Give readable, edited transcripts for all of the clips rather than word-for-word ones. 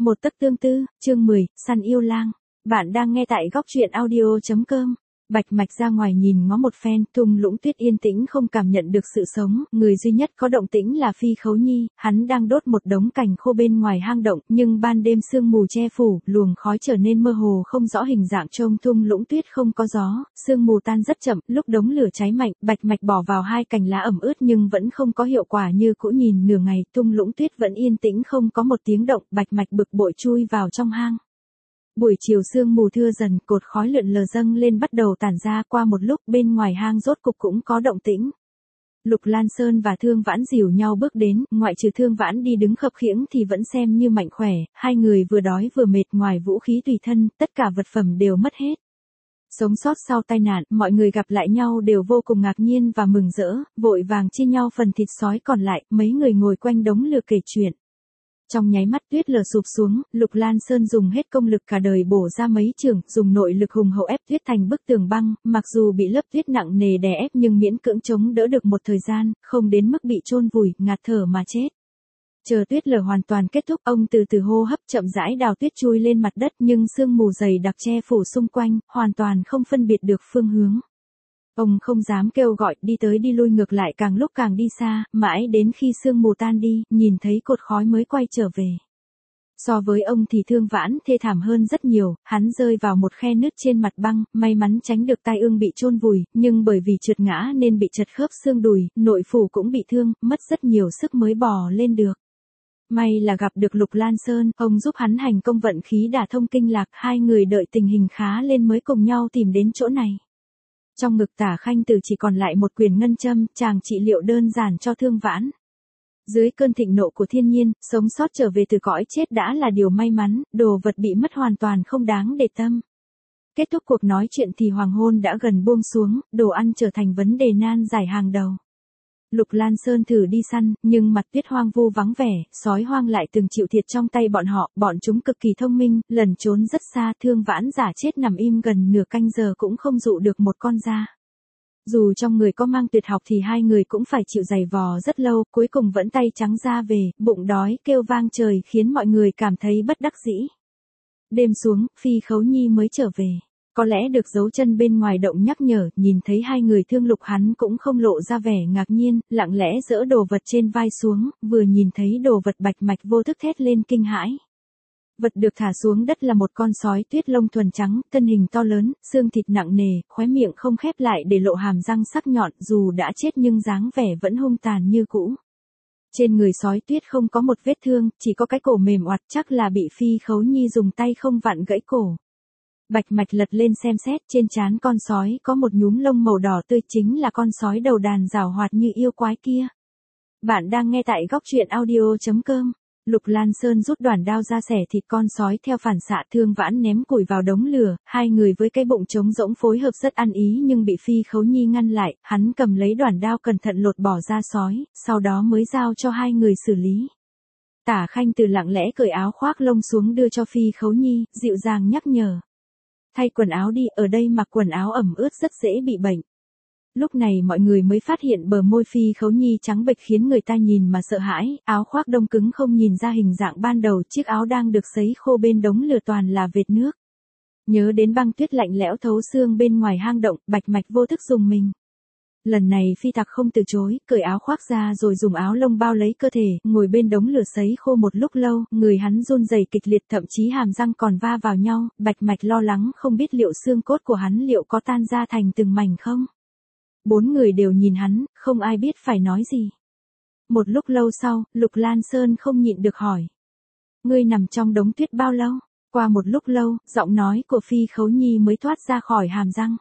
Một tấc tương tư, chương 10, săn yêu lang. Bạn đang nghe tại góc truyện audio.com. Bạch Mạch ra ngoài nhìn ngó một phen, thung lũng tuyết yên tĩnh không cảm nhận được sự sống, người duy nhất có động tĩnh là Phi Khấu Nhi, hắn đang đốt một đống cành khô bên ngoài hang động, nhưng ban đêm sương mù che phủ, luồng khói trở nên mơ hồ không rõ hình dạng, trông thung lũng tuyết không có gió, sương mù tan rất chậm, lúc đống lửa cháy mạnh, Bạch Mạch bỏ vào 2 cành lá ẩm ướt nhưng vẫn không có hiệu quả như cũ, nhìn nửa ngày, thung lũng tuyết vẫn yên tĩnh không có một tiếng động, Bạch Mạch bực bội chui vào trong hang. Buổi chiều sương mù thưa dần, cột khói lượn lờ dâng lên bắt đầu tản ra, qua một lúc bên ngoài hang rốt cục cũng có động tĩnh. Lục Lan Sơn và Thương Vãn dìu nhau bước đến, ngoại trừ Thương Vãn đi đứng khập khiễng thì vẫn xem như mạnh khỏe, hai người vừa đói vừa mệt, ngoài vũ khí tùy thân, tất cả vật phẩm đều mất hết. Sống sót sau tai nạn, mọi người gặp lại nhau đều vô cùng ngạc nhiên và mừng rỡ, vội vàng chia nhau phần thịt sói còn lại, mấy người ngồi quanh đống lửa kể chuyện. Trong nháy mắt tuyết lở sụp xuống, Lục Lan Sơn dùng hết công lực cả đời bổ ra mấy chưởng, dùng nội lực hùng hậu ép tuyết thành bức tường băng, mặc dù bị lớp tuyết nặng nề đè ép nhưng miễn cưỡng chống đỡ được một thời gian, không đến mức bị chôn vùi, ngạt thở mà chết. Chờ tuyết lở hoàn toàn kết thúc, ông từ từ hô hấp chậm rãi đào tuyết chui lên mặt đất, nhưng sương mù dày đặc che phủ xung quanh, hoàn toàn không phân biệt được phương hướng. Ông không dám kêu gọi, đi tới đi lui ngược lại, càng lúc càng đi xa, mãi đến khi sương mù tan đi, nhìn thấy cột khói mới quay trở về. So với ông thì Thương Vãn thê thảm hơn rất nhiều, hắn rơi vào một khe nứt trên mặt băng, may mắn tránh được tai ương bị chôn vùi, nhưng bởi vì trượt ngã nên bị chật khớp xương đùi, nội phủ cũng bị thương, mất rất nhiều sức mới bò lên được. May là gặp được Lục Lan Sơn, ông giúp hắn hành công vận khí đả thông kinh lạc, hai người đợi tình hình khá lên mới cùng nhau tìm đến chỗ này. Trong ngực Tả Khanh Từ chỉ còn lại một quyền ngân châm, chàng trị liệu đơn giản cho Thương Vãn. Dưới cơn thịnh nộ của thiên nhiên, sống sót trở về từ cõi chết đã là điều may mắn, đồ vật bị mất hoàn toàn không đáng để tâm. Kết thúc cuộc nói chuyện thì hoàng hôn đã gần buông xuống, đồ ăn trở thành vấn đề nan giải hàng đầu. Lục Lan Sơn thử đi săn, nhưng mặt tuyết hoang vu vắng vẻ, sói hoang lại từng chịu thiệt trong tay bọn họ, bọn chúng cực kỳ thông minh, lần trốn rất xa, Thương Vãn giả chết nằm im gần nửa canh giờ cũng không dụ được một con ra. Dù trong người có mang tuyệt học thì hai người cũng phải chịu giày vò rất lâu, cuối cùng vẫn tay trắng ra về, bụng đói kêu vang trời khiến mọi người cảm thấy bất đắc dĩ. Đêm xuống, Phi Khấu Nhi mới trở về. Có lẽ được dấu chân bên ngoài động nhắc nhở, nhìn thấy hai người Thương Lục hắn cũng không lộ ra vẻ ngạc nhiên, lặng lẽ dỡ đồ vật trên vai xuống, vừa nhìn thấy đồ vật Bạch Mạch vô thức thét lên kinh hãi. Vật được thả xuống đất là một con sói tuyết lông thuần trắng, thân hình to lớn, xương thịt nặng nề, khóe miệng không khép lại để lộ hàm răng sắc nhọn, dù đã chết nhưng dáng vẻ vẫn hung tàn như cũ. Trên người sói tuyết không có một vết thương, chỉ có cái cổ mềm oặt, chắc là bị Phi Khấu Nhi dùng tay không vặn gãy cổ. Bạch Mạch lật lên xem xét, trên trán con sói có một nhúm lông màu đỏ tươi, chính là con sói đầu đàn giảo hoạt như yêu quái kia. Bạn đang nghe tại góc truyện audio.com. Lục Lan Sơn rút đoản đao ra xẻ thịt con sói theo phản xạ, Thương Vãn ném củi vào đống lửa, hai người với cái bụng trống rỗng phối hợp rất ăn ý nhưng bị Phi Khấu Nhi ngăn lại, hắn cầm lấy đoản đao cẩn thận lột bỏ da sói, sau đó mới giao cho hai người xử lý. Tả Khanh Từ lặng lẽ cởi áo khoác lông xuống đưa cho Phi Khấu Nhi, dịu dàng nhắc nhở. Thay quần áo đi, ở đây mặc quần áo ẩm ướt rất dễ bị bệnh. Lúc này mọi người mới phát hiện bờ môi Phi Khấu Nhi trắng bệch khiến người ta nhìn mà sợ hãi, áo khoác đông cứng không nhìn ra hình dạng ban đầu, chiếc áo đang được sấy khô bên đống lửa toàn là vệt nước. Nhớ đến băng tuyết lạnh lẽo thấu xương bên ngoài hang động, Bạch Mạch vô thức dùng mình. Lần này Phi Tặc không từ chối, cởi áo khoác ra rồi dùng áo lông bao lấy cơ thể, ngồi bên đống lửa sấy khô một lúc lâu, người hắn run rẩy kịch liệt, thậm chí hàm răng còn va vào nhau, Bạch Mạch lo lắng không biết liệu xương cốt của hắn liệu có tan ra thành từng mảnh không. 4 người đều nhìn hắn, không ai biết phải nói gì. Một lúc lâu sau, Lục Lan Sơn không nhịn được hỏi. Ngươi nằm trong đống tuyết bao lâu? Qua một lúc lâu, giọng nói của Phi Khấu Nhi mới thoát ra khỏi hàm răng.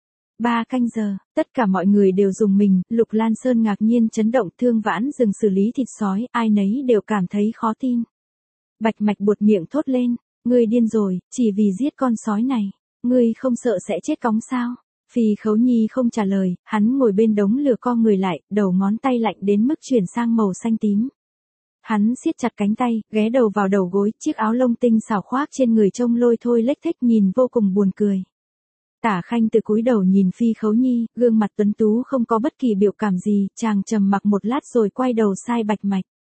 3 canh giờ, tất cả mọi người đều dùng mình, Lục Lan Sơn ngạc nhiên chấn động, Thương Vãn dừng xử lý thịt sói, ai nấy đều cảm thấy khó tin. Bạch Mạch buột miệng thốt lên, ngươi điên rồi, chỉ vì giết con sói này, ngươi không sợ sẽ chết cóng sao? Phi Khấu Nhi không trả lời, hắn ngồi bên đống lửa co người lại, đầu ngón tay lạnh đến mức chuyển sang màu xanh tím. Hắn siết chặt cánh tay, ghé đầu vào đầu gối, chiếc áo lông tinh xảo khoác trên người trông lôi thôi lếch thếch nhìn vô cùng buồn cười. Tả Khanh Từ cúi đầu nhìn Phi Khấu Nhi, gương mặt tuấn tú không có bất kỳ biểu cảm gì, chàng trầm mặc một lát rồi quay đầu sai Bạch Mạch.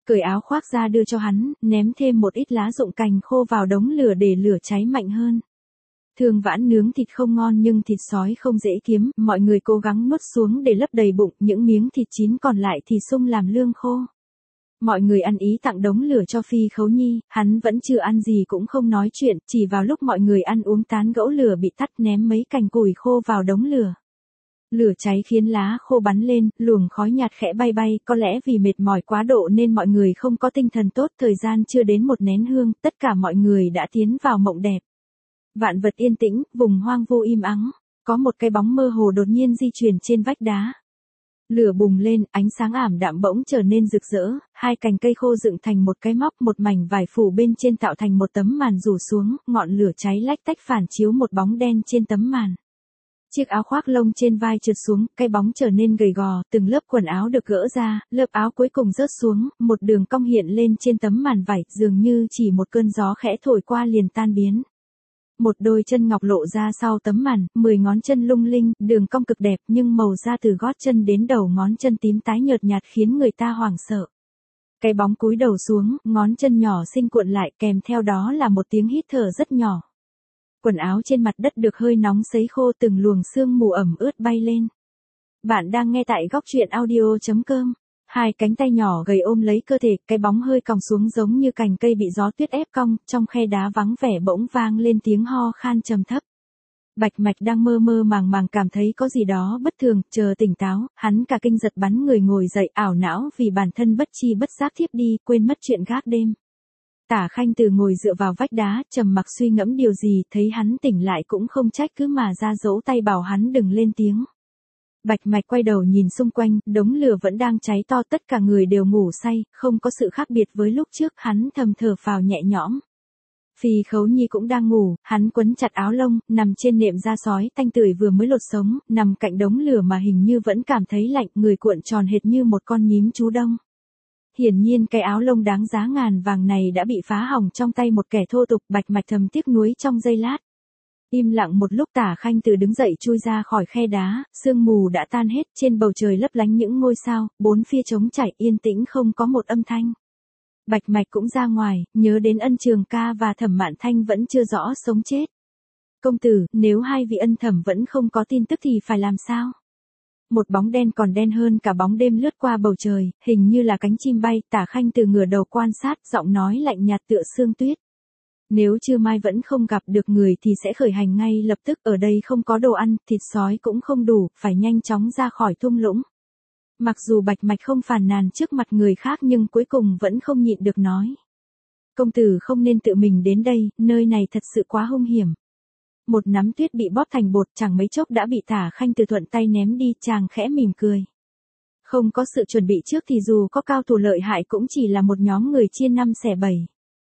cởi áo khoác ra đưa cho hắn, ném thêm một ít lá rụng cành khô vào đống lửa để lửa cháy mạnh hơn. Thường Vãn nướng thịt không ngon nhưng thịt sói không dễ kiếm, mọi người cố gắng nuốt xuống để lấp đầy bụng, những miếng thịt chín còn lại thì sung làm lương khô. Mọi người ăn ý tặng đống lửa cho Phi Khấu Nhi, hắn vẫn chưa ăn gì cũng không nói chuyện, chỉ vào lúc mọi người ăn uống tán gẫu lửa bị tắt ném mấy cành củi khô vào đống lửa. Lửa cháy khiến lá khô bắn lên, luồng khói nhạt khẽ bay bay, có lẽ vì mệt mỏi quá độ nên mọi người không có tinh thần tốt, thời gian chưa đến một nén hương, tất cả mọi người đã tiến vào mộng đẹp. Vạn vật yên tĩnh, vùng hoang vu im ắng, có một cái bóng mơ hồ đột nhiên di chuyển trên vách đá. Lửa bùng lên, ánh sáng ảm đạm bỗng trở nên rực rỡ, hai cành cây khô dựng thành một cái móc, một mảnh vải phủ bên trên tạo thành một tấm màn rủ xuống, ngọn lửa cháy lách tách phản chiếu một bóng đen trên tấm màn. Chiếc áo khoác lông trên vai trượt xuống, cái bóng trở nên gầy gò, từng lớp quần áo được gỡ ra, lớp áo cuối cùng rớt xuống, một đường cong hiện lên trên tấm màn vải, dường như chỉ một cơn gió khẽ thổi qua liền tan biến. Một đôi chân ngọc lộ ra sau tấm màn, 10 ngón chân lung linh, đường cong cực đẹp nhưng màu da từ gót chân đến đầu ngón chân tím tái nhợt nhạt khiến người ta hoảng sợ. Cái bóng cúi đầu xuống, ngón chân nhỏ xinh cuộn lại, kèm theo đó là một tiếng hít thở rất nhỏ. Quần áo trên mặt đất được hơi nóng sấy khô, từng luồng sương mù ẩm ướt bay lên. Bạn đang nghe tại góc truyện audio.com. Hai cánh tay nhỏ gầy ôm lấy cơ thể, cái bóng hơi còng xuống giống như cành cây bị gió tuyết ép cong, trong khe đá vắng vẻ bỗng vang lên tiếng ho khan trầm thấp. Bạch Mạch đang mơ mơ màng màng cảm thấy có gì đó bất thường, chờ tỉnh táo, hắn cả kinh giật bắn người ngồi dậy, ảo não vì bản thân bất chi bất giác thiếp đi, quên mất chuyện gác đêm. Tả Khanh Từ ngồi dựa vào vách đá, trầm mặc suy ngẫm điều gì, thấy hắn tỉnh lại cũng không trách cứ mà ra dỗ tay bảo hắn đừng lên tiếng. Bạch Mạch quay đầu nhìn xung quanh, đống lửa vẫn đang cháy to, tất cả người đều ngủ say, không có sự khác biệt với lúc trước, hắn thầm thở phào nhẹ nhõm. Phi Khấu Nhi cũng đang ngủ, hắn quấn chặt áo lông, nằm trên nệm da sói tanh tưởi vừa mới lột sống, nằm cạnh đống lửa mà hình như vẫn cảm thấy lạnh, người cuộn tròn hệt như một con nhím trú đông. Hiển nhiên cái áo lông đáng giá ngàn vàng này đã bị phá hỏng trong tay một kẻ thô tục, Bạch Mạch thầm tiếc nuối trong giây lát. Im lặng một lúc, Tả Khanh Từ đứng dậy chui ra khỏi khe đá, sương mù đã tan hết, trên bầu trời lấp lánh những ngôi sao, bốn phía trống trải yên tĩnh không có một âm thanh. Bạch Mạch cũng ra ngoài, nhớ đến Ân Trường Ca và Thẩm Mạn Thanh vẫn chưa rõ sống chết. Công tử, nếu hai vị ân thẩm vẫn không có tin tức thì phải làm sao? Một bóng đen còn đen hơn cả bóng đêm lướt qua bầu trời, hình như là cánh chim bay, Tả Khanh Từ ngửa đầu quan sát, giọng nói lạnh nhạt tựa sương tuyết. Nếu trưa mai vẫn không gặp được người thì sẽ khởi hành ngay lập tức, ở đây không có đồ ăn, thịt sói cũng không đủ, phải nhanh chóng ra khỏi thung lũng. Mặc dù Bạch Mạch không phàn nàn trước mặt người khác nhưng cuối cùng vẫn không nhịn được nói. Công tử không nên tự mình đến đây, nơi này thật sự quá hung hiểm. Một nắm tuyết bị bóp thành bột, chẳng mấy chốc đã bị Tả Khanh Từ thuận tay ném đi, chàng khẽ mỉm cười. Không có sự chuẩn bị trước thì dù có cao thủ lợi hại cũng chỉ là một nhóm người chia năm xẻ bảy.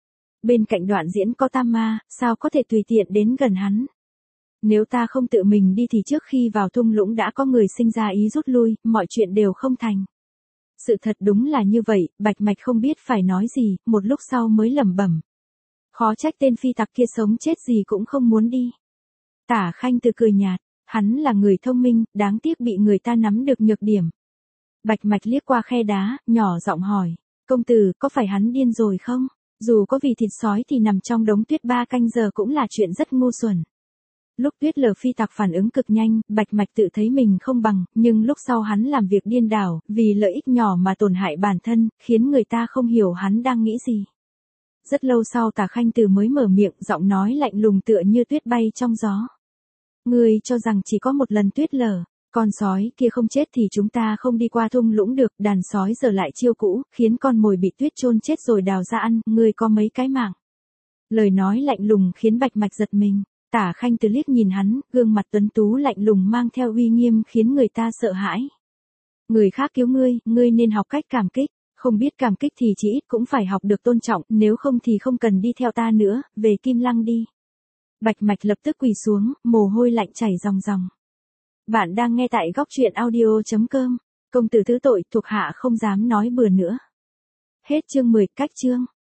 Bên cạnh Đoạn Diễn có Tam Ma, sao có thể tùy tiện đến gần hắn. Nếu ta không tự mình đi thì trước khi vào thung lũng đã có người sinh ra ý rút lui, mọi chuyện đều không thành. Sự thật đúng là như vậy, Bạch Mạch không biết phải nói gì, một lúc sau mới lẩm bẩm. Khó trách tên phi tặc kia sống chết gì cũng không muốn đi. Tả Khanh Từ cười nhạt, hắn là người thông minh, đáng tiếc bị người ta nắm được nhược điểm. Bạch Mạch liếc qua khe đá, nhỏ giọng hỏi, công tử, có phải hắn điên rồi không? Dù có vì thịt sói thì nằm trong đống tuyết 3 canh giờ cũng là chuyện rất ngu xuẩn. Lúc tuyết lở phi tặc phản ứng cực nhanh, Bạch Mạch tự thấy mình không bằng, nhưng lúc sau hắn làm việc điên đảo, vì lợi ích nhỏ mà tổn hại bản thân, khiến người ta không hiểu hắn đang nghĩ gì. Rất lâu sau Tả Khanh Từ mới mở miệng, giọng nói lạnh lùng tựa như tuyết bay trong gió. Ngươi cho rằng chỉ có một lần tuyết lở, con sói kia không chết thì chúng ta không đi qua thung lũng được, đàn sói giờ lại chiêu cũ, khiến con mồi bị tuyết chôn chết rồi đào ra ăn, ngươi có mấy cái mạng. Lời nói lạnh lùng khiến Bạch Mạch giật mình. Tả Khanh Từ liếc nhìn hắn, gương mặt tuấn tú lạnh lùng mang theo uy nghiêm khiến người ta sợ hãi. Người khác cứu ngươi nên học cách cảm kích, không biết cảm kích thì chỉ ít cũng phải học được tôn trọng, nếu không thì không cần đi theo ta nữa, về Kim Lăng đi. Bạch Mạch lập tức quỳ xuống, mồ hôi lạnh chảy ròng ròng. Bạn đang nghe tại góc truyện audio.com, công tử thứ tội, thuộc hạ không dám nói bừa nữa. Hết chương 10, cách chương.